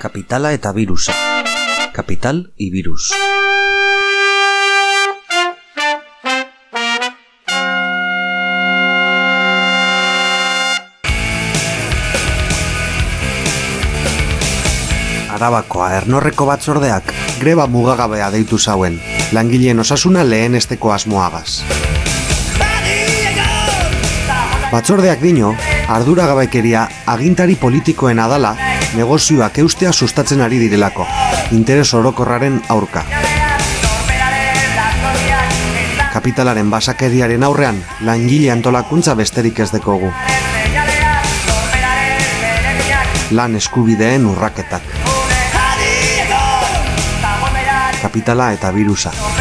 Kapitala eta birusa. Kapital y virus. Arabakoa Ernorreko batzordeak greba mugagabea deitu zauen, langileen osasuna lehenesteko asmoagaz. Batzordeak dino, arduragabekeria agintari politikoen adala negozioak eustea sustatzen ari direlako, interes orokorraren aurka. Kapitalaren basakeriaren aurrean, langile antolakuntza besterik ez dekogu. Lan eskubideen urraketak. Kapitala eta birusa.